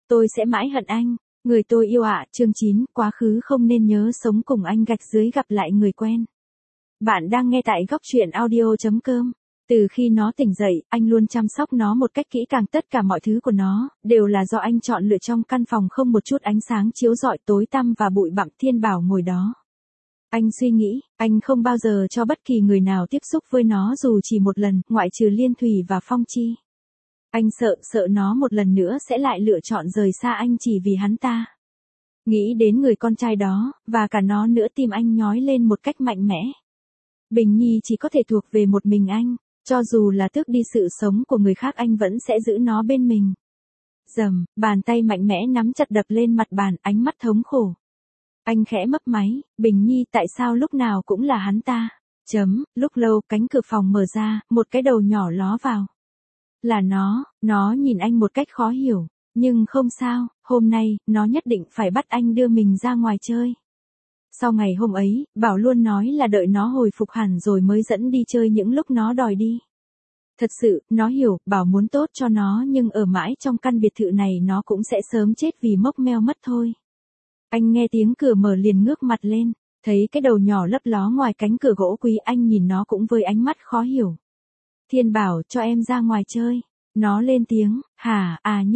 tôi sẽ mãi hận anh. Người tôi yêu ạ, chương 9, quá khứ không nên nhớ sống cùng anh gạch dưới gặp lại người quen. Bạn đang nghe tại góc truyện audio.com. Từ khi nó tỉnh dậy, anh luôn chăm sóc nó một cách kỹ càng, tất cả mọi thứ của nó, đều là do anh chọn lựa trong căn phòng không một chút ánh sáng chiếu rọi, tối tăm và bụi bặm. Thiên Bảo ngồi đó. Anh suy nghĩ, anh không bao giờ cho bất kỳ người nào tiếp xúc với nó dù chỉ một lần, ngoại trừ Liên Thủy và Phong Chi. Anh sợ nó một lần nữa sẽ lại lựa chọn rời xa anh chỉ vì hắn ta. Nghĩ đến người con trai đó, và cả nó nữa, tim anh nhói lên một cách mạnh mẽ. Bình Nhi chỉ có thể thuộc về một mình anh, cho dù là tước đi sự sống của người khác anh vẫn sẽ giữ nó bên mình. Rầm, bàn tay mạnh mẽ nắm chặt đập lên mặt bàn, ánh mắt thống khổ. Anh khẽ mấp máy, Bình Nhi, tại sao lúc nào cũng là hắn ta? Lúc lâu, cánh cửa phòng mở ra, một cái đầu nhỏ ló vào. Là nó nhìn anh một cách khó hiểu, nhưng không sao, hôm nay, nó nhất định phải bắt anh đưa mình ra ngoài chơi. Sau ngày hôm ấy, Bảo luôn nói là đợi nó hồi phục hẳn rồi mới dẫn đi chơi những lúc nó đòi đi. Thật sự, nó hiểu, Bảo muốn tốt cho nó nhưng ở mãi trong căn biệt thự này nó cũng sẽ sớm chết vì mốc meo mất thôi. Anh nghe tiếng cửa mở liền ngước mặt lên, thấy cái đầu nhỏ lấp ló ngoài cánh cửa gỗ quý, anh nhìn nó cũng với ánh mắt khó hiểu. Thiên Bảo, cho em ra ngoài chơi. Nó lên tiếng, hả,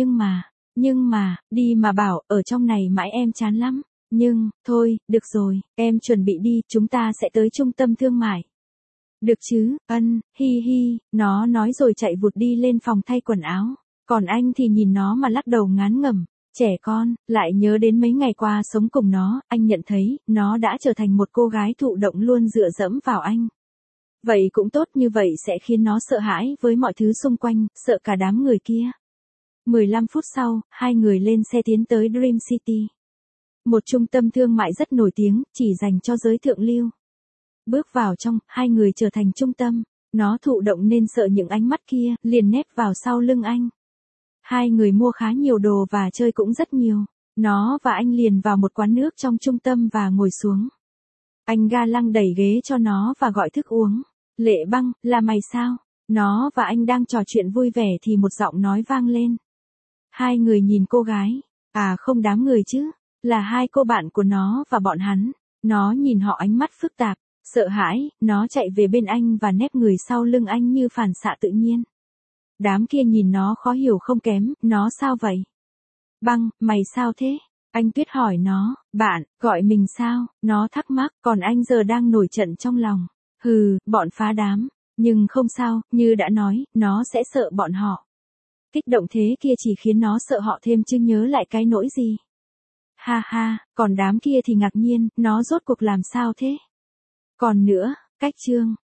nhưng mà, đi mà Bảo, ở trong này mãi em chán lắm. Thôi, được rồi, em chuẩn bị đi, chúng ta sẽ tới trung tâm thương mại. Được chứ, hi, nó nói rồi chạy vụt đi lên phòng thay quần áo. Còn anh thì nhìn nó mà lắc đầu ngán ngẩm. Trẻ con, lại nhớ đến mấy ngày qua sống cùng nó, anh nhận thấy, nó đã trở thành một cô gái thụ động luôn dựa dẫm vào anh. Vậy cũng tốt, như vậy sẽ khiến nó sợ hãi với mọi thứ xung quanh, sợ cả đám người kia. 15 phút sau, hai người lên xe tiến tới Dream City. Một trung tâm thương mại rất nổi tiếng, chỉ dành cho giới thượng lưu. Bước vào trong, hai người trở thành trung tâm. Nó thụ động nên sợ những ánh mắt kia, liền nép vào sau lưng anh. Hai người mua khá nhiều đồ và chơi cũng rất nhiều. Nó và anh liền vào một quán nước trong trung tâm và ngồi xuống. Anh ga lăng đẩy ghế cho nó và gọi thức uống. Lệ Băng, là mày sao? Nó và anh đang trò chuyện vui vẻ thì một giọng nói vang lên. Hai người nhìn cô gái. À không, đám người chứ. Là hai cô bạn của nó và bọn hắn. Nó nhìn họ ánh mắt phức tạp, sợ hãi, nó chạy về bên anh và nép người sau lưng anh như phản xạ tự nhiên. Đám kia nhìn nó khó hiểu không kém, nó sao vậy? Băng, mày sao thế? Anh Tuyết hỏi nó, bạn, gọi mình sao? Nó thắc mắc, còn anh giờ đang nổi trận trong lòng. Bọn phá đám. Nhưng không sao, như đã nói, nó sẽ sợ bọn họ. Kích động thế kia chỉ khiến nó sợ họ thêm chứ nhớ lại cái nỗi gì. Ha, còn đám kia thì ngạc nhiên, nó rốt cuộc làm sao thế? Còn nữa, cách chương.